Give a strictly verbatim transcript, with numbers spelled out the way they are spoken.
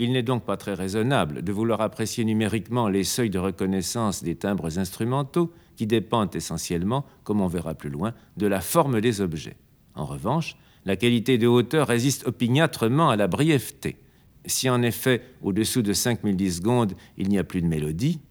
Il n'est donc pas très raisonnable de vouloir apprécier numériquement les seuils de reconnaissance des timbres instrumentaux qui dépendent essentiellement, comme on verra plus loin, de la forme des objets. En revanche, la qualité de hauteur résiste opiniâtrement à la brièveté. Si en effet, au-dessous de cinq mille dix secondes, il n'y a plus de mélodie,